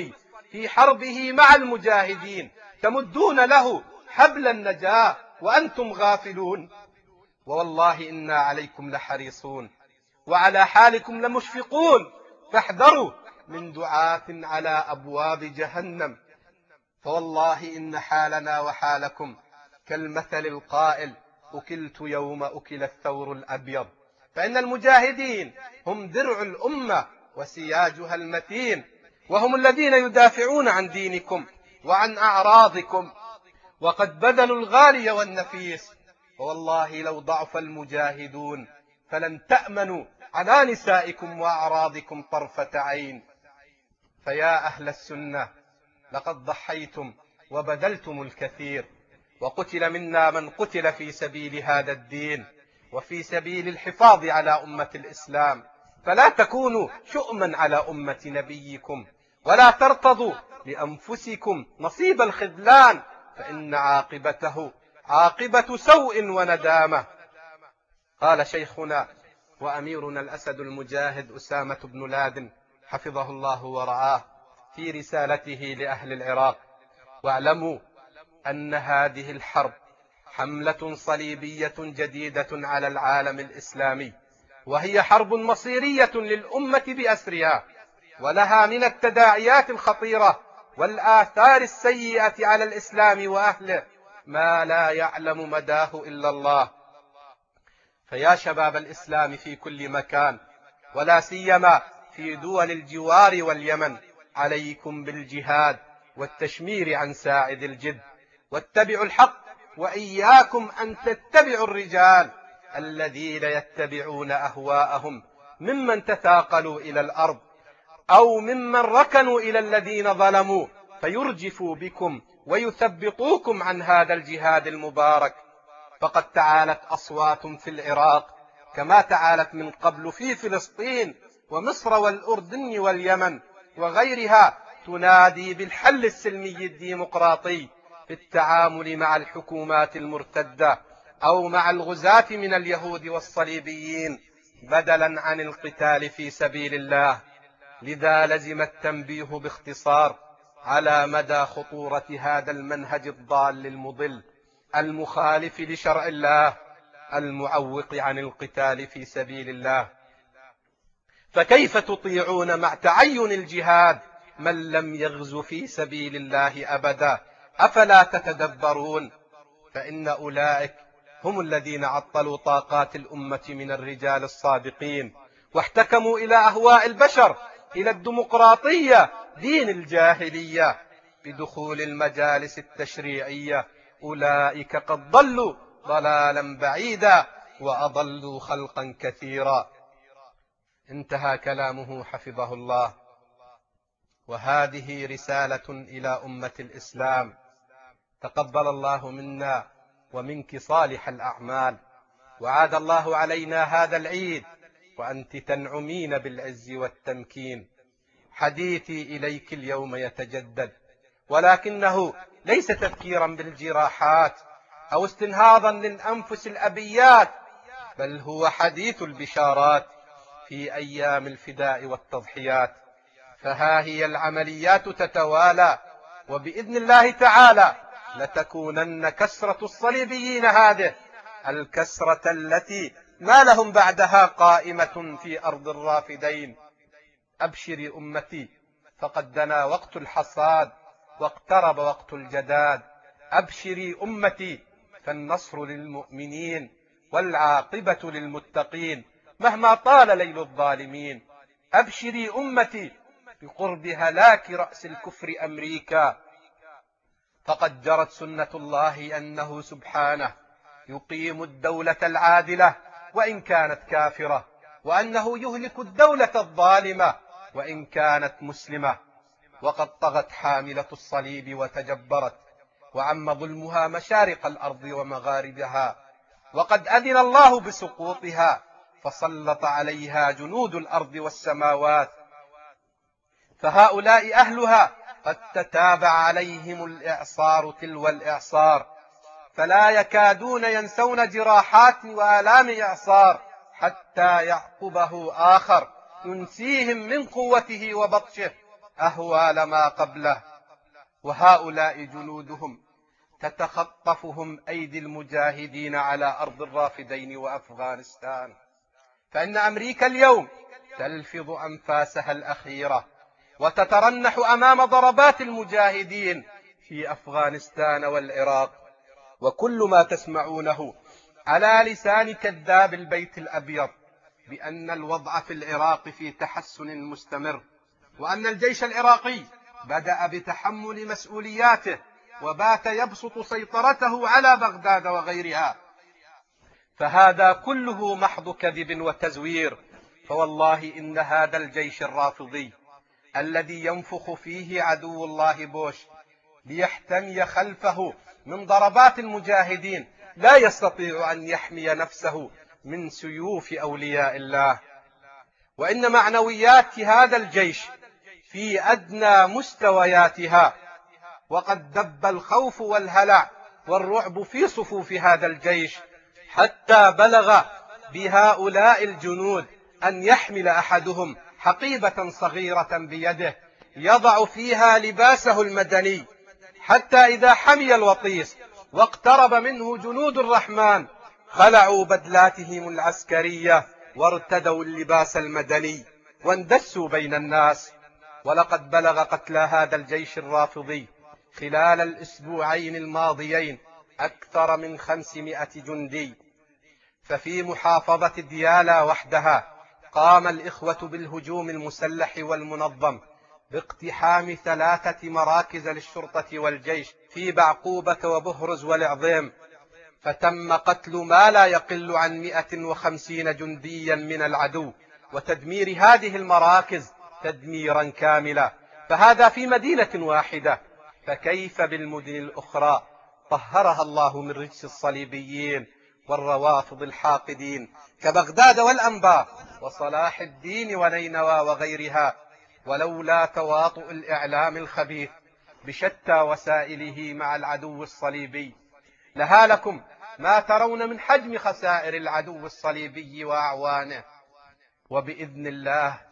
في حربه مع المجاهدين تمدون له حبل النجاة وأنتم غافلون. ووالله إنا عليكم لحريصون وعلى حالكم لمشفقون، فاحذروا من دعاة على أبواب جهنم. فوالله إن حالنا وحالكم كالمثل القائل: أكلت يوم أكل الثور الأبيض. فإن المجاهدين هم درع الأمة وسياجها المتين، وهم الذين يدافعون عن دينكم وعن أعراضكم، وقد بذلوا الغالي والنفيس. والله لو ضعف المجاهدون فلن تأمنوا على نسائكم وأعراضكم طرفة عين. فيا أهل السنة، لقد ضحيتم وبذلتم الكثير، وقتل منا من قتل في سبيل هذا الدين وفي سبيل الحفاظ على أمة الإسلام. فلا تكونوا شؤما على أمة نبيكم، ولا ترتضوا لأنفسكم نصيب الخذلان، فإن عاقبته عاقبة سوء وندامة. قال شيخنا وأميرنا الأسد المجاهد أسامة بن لادن حفظه الله ورعاه في رسالته لأهل العراق: واعلموا أن هذه الحرب حملة صليبية جديدة على العالم الإسلامي، وهي حرب مصيرية للأمة بأسرها، ولها من التداعيات الخطيرة والآثار السيئة على الإسلام وأهله ما لا يعلم مداه إلا الله. فيا شباب الإسلام في كل مكان، ولا سيما في دول الجوار واليمن، عليكم بالجهاد والتشمير عن ساعد الجد، واتبعوا الحق، وإياكم أن تتبعوا الرجال الذين يتبعون أهواءهم ممن تثاقلوا إلى الأرض، أو ممن ركنوا إلى الذين ظلموا فيرجفوا بكم ويثبطوكم عن هذا الجهاد المبارك. فقد تعالت أصوات في العراق كما تعالت من قبل في فلسطين ومصر والأردن واليمن وغيرها، تنادي بالحل السلمي الديمقراطي في التعامل مع الحكومات المرتدة أو مع الغزاة من اليهود والصليبيين، بدلا عن القتال في سبيل الله. لذا لزم التنبيه باختصار على مدى خطورة هذا المنهج الضال المضل المخالف لشرع الله المعوق عن القتال في سبيل الله. فكيف تطيعون مع تعين الجهاد من لم يغز في سبيل الله أبدا؟ أفلا تتدبرون؟ فإن أولئك هم الذين عطلوا طاقات الأمة من الرجال الصادقين، واحتكموا إلى أهواء البشر، إلى الديمقراطية دين الجاهلية بدخول المجالس التشريعية. أولئك قد ضلوا ضلالا بعيدا وأضلوا خلقا كثيرا. انتهى كلامه حفظه الله. وهذه رسالة إلى أمة الإسلام: تقبل الله منا ومنك صالح الأعمال، وعاد الله علينا هذا العيد وأنت تنعمين بالعز والتمكين. حديثي إليك اليوم يتجدد، ولكنه ليس تذكيرا بالجراحات أو استنهاضا للأنفس الأبيات، بل هو حديث البشارات في أيام الفداء والتضحيات. فها هي العمليات تتوالى، وبإذن الله تعالى لتكونن كسرة الصليبيين هذه الكسرة التي ما لهم بعدها قائمة في أرض الرافدين. أبشري أمتي، فقد دنا وقت الحصاد واقترب وقت الجداد. أبشري أمتي، فالنصر للمؤمنين والعاقبة للمتقين مهما طال ليل الظالمين. أبشري أمتي، بقرب هلاك رأس الكفر أمريكا، فقد جرت سنة الله أنه سبحانه يقيم الدولة العادلة وإن كانت كافرة، وأنه يهلك الدولة الظالمة وإن كانت مسلمة. وقد طغت حاملة الصليب وتجبرت، وعم ظلمها مشارق الأرض ومغاربها، وقد أذن الله بسقوطها فسلط عليها جنود الأرض والسماوات. فهؤلاء أهلها قد تتابع عليهم الإعصار تلو الإعصار، فلا يكادون ينسون جراحات وآلام إعصار حتى يعقبه آخر ينسيهم من قوته وبطشه أهوال ما قبله، وهؤلاء جنودهم تتخطفهم أيدي المجاهدين على أرض الرافدين وأفغانستان، فإن أمريكا اليوم تلفظ أنفاسها الأخيرة وتترنح أمام ضربات المجاهدين في أفغانستان والعراق، وكل ما تسمعونه على لسان كذاب البيت الأبيض بأن الوضع في العراق في تحسن مستمر، وأن الجيش العراقي بدأ بتحمل مسؤولياته وبات يبسط سيطرته على بغداد وغيرها، فهذا كله محض كذب وتزوير. فوالله إن هذا الجيش الرافضي الذي ينفخ فيه عدو الله بوش ليحتمي خلفه من ضربات المجاهدين لا يستطيع أن يحمي نفسه من سيوف أولياء الله، وإن معنويات هذا الجيش في أدنى مستوياتها، وقد دب الخوف والهلع والرعب في صفوف هذا الجيش حتى بلغ بهؤلاء الجنود أن يحمل أحدهم حقيبة صغيرة بيده يضع فيها لباسه المدني، حتى إذا حمي الوطيس واقترب منه جنود الرحمن خلعوا بدلاتهم العسكرية وارتدوا اللباس المدني واندسوا بين الناس. ولقد بلغ قتلى هذا الجيش الرافضي خلال الأسبوعين الماضيين أكثر من خمسمائة جندي. ففي محافظة ديالا وحدها قام الإخوة بالهجوم المسلح والمنظم باقتحام ثلاثة مراكز للشرطة والجيش في بعقوبة وبهرز والعظيم، فتم قتل ما لا يقل عن مئة وخمسين جنديا من العدو وتدمير هذه المراكز تدميرا كاملا، فهذا في مدينة واحدة، فكيف بالمدن الأخرى طهرها الله من رجس الصليبيين والروافض الحاقدين كبغداد والأنبار وصلاح الدين ونينوى وغيرها؟ ولولا تواطؤ الإعلام الخبيث بشتى وسائله مع العدو الصليبي لهالكم ما ترون من حجم خسائر العدو الصليبي وأعوانه، وبإذن الله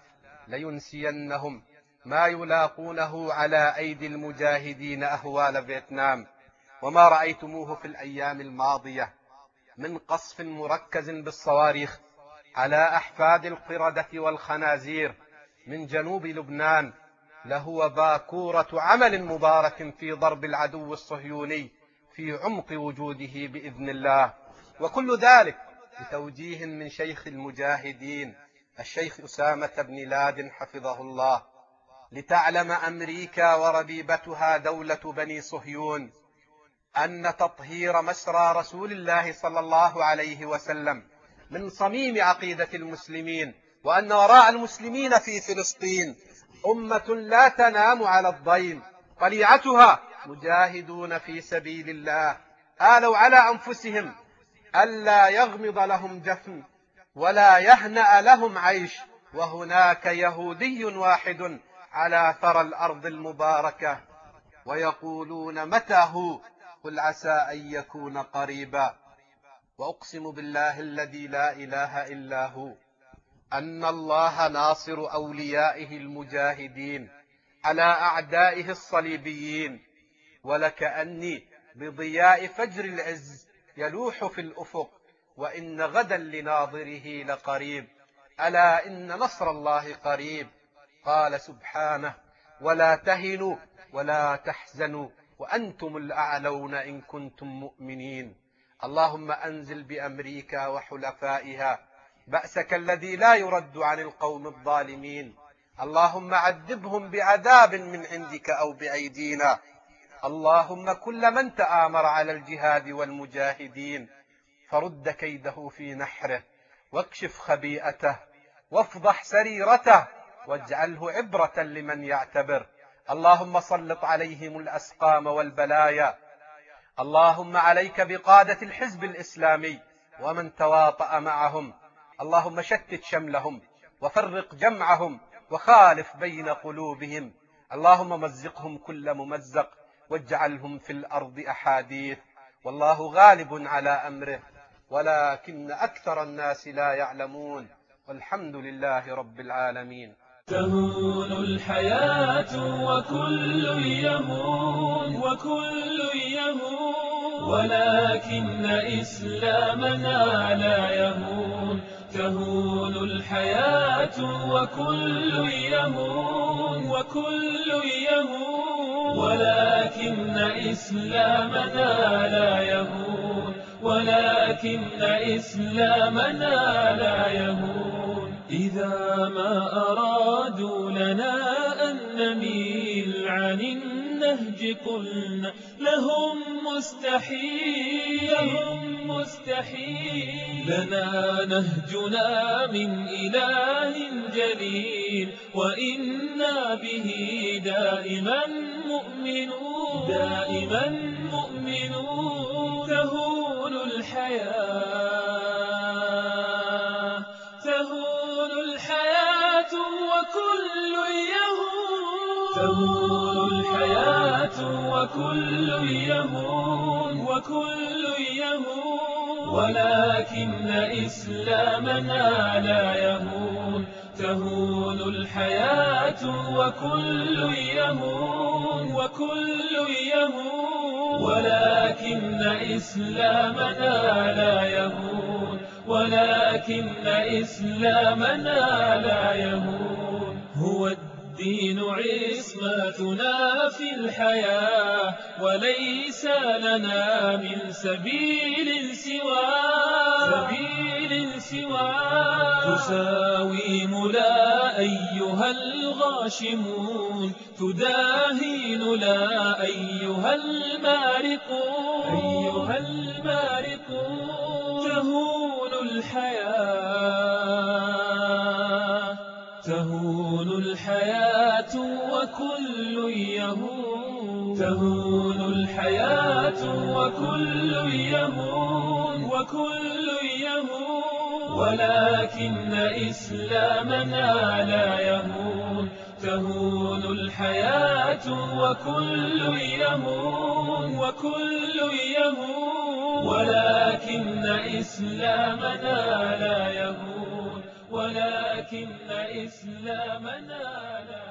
لينسينهم ما يلاقونه على أيدي المجاهدين أهوال فيتنام، وما رأيتموه في الأيام الماضية من قصف مركز بالصواريخ على أحفاد القردة والخنازير من جنوب لبنان لهو باكورة عمل مبارك في ضرب العدو الصهيوني في عمق وجوده بإذن الله، وكل ذلك بتوجيه من شيخ المجاهدين الشيخ أسامة بن لادن حفظه الله. لتعلم أمريكا وربيبتها دولة بني صهيون أن تطهير مسرى رسول الله صلى الله عليه وسلم من صميم عقيدة المسلمين، وأن وراء المسلمين في فلسطين أمة لا تنام على الضيم طليعتها مجاهدون في سبيل الله آلوا على أنفسهم ألا يغمض لهم جفن ولا يهنأ لهم عيش، وهناك يهودي واحد على ثرى الأرض المباركة ويقولون متى هو؟ قل عسى أن يكون قريبا. وأقسم بالله الذي لا إله إلا هو أن الله ناصر أوليائه المجاهدين على أعدائه الصليبيين، ولكأني بضياء فجر العز يلوح في الأفق وإن غدا لناظره لقريب، ألا إن نصر الله قريب. قال سبحانه ولا تهنوا ولا تحزنوا وأنتم الأعلون إن كنتم مؤمنين. اللهم أنزل بأمريكا وحلفائها بأسك الذي لا يرد عن القوم الظالمين، اللهم عذبهم بعذاب من عندك أو بأيدينا. اللهم كل من تآمر على الجهاد والمجاهدين فرد كيده في نحره واكشف خبيئته وافضح سريرته واجعله عبرة لمن يعتبر. اللهم سلط عليهم الأسقام والبلايا. اللهم عليك بقادة الحزب الإسلامي ومن تواطأ معهم، اللهم شتت شملهم وفرق جمعهم وخالف بين قلوبهم، اللهم مزقهم كل ممزق واجعلهم في الأرض أحاديث. والله غالب على أمره ولكن أكثر الناس لا يعلمون، والحمد لله رب العالمين. تهون الحياة وكل يهون وكل يهون ولكن إسلامنا لا يهون. تهون الحياة وكل يهون وكل يهون ولكن إسلامنا لا يهون ولكن إسلامنا لا يهون. إذا ما أرادوا لنا أن نميل عن النهج قلنا لهم مستحيل لهم مستحيل. لنا نهجنا من إله جليل وإنا به دائما مؤمنون دائما مؤمنون. تهون الحياة تهون الحياة وكل يهون تهون الحياة وكل يهون وكل يهون ولكن إسلامنا لا يهون. تهون الحياة وكل يهون وكل يهون ولكن إسلامنا لا يهون ولكن إسلامنا لا يهون. هو الدين عصمتنا في الحياة وليس لنا من سبيل سواه سبيل سواه. تساوم لا أيها الغاشمون تداهين لا أيها المارقون أيها المارقون. تهون الحياة تهون الحياة وكل يهون تهون الحياة وكل يهون وكل يهون ولكن إسلامنا لا يهون. تهون الحياة وكل يهون وكل يهون ولكن إسلامنا لا يهون ولكن إسلامنا لا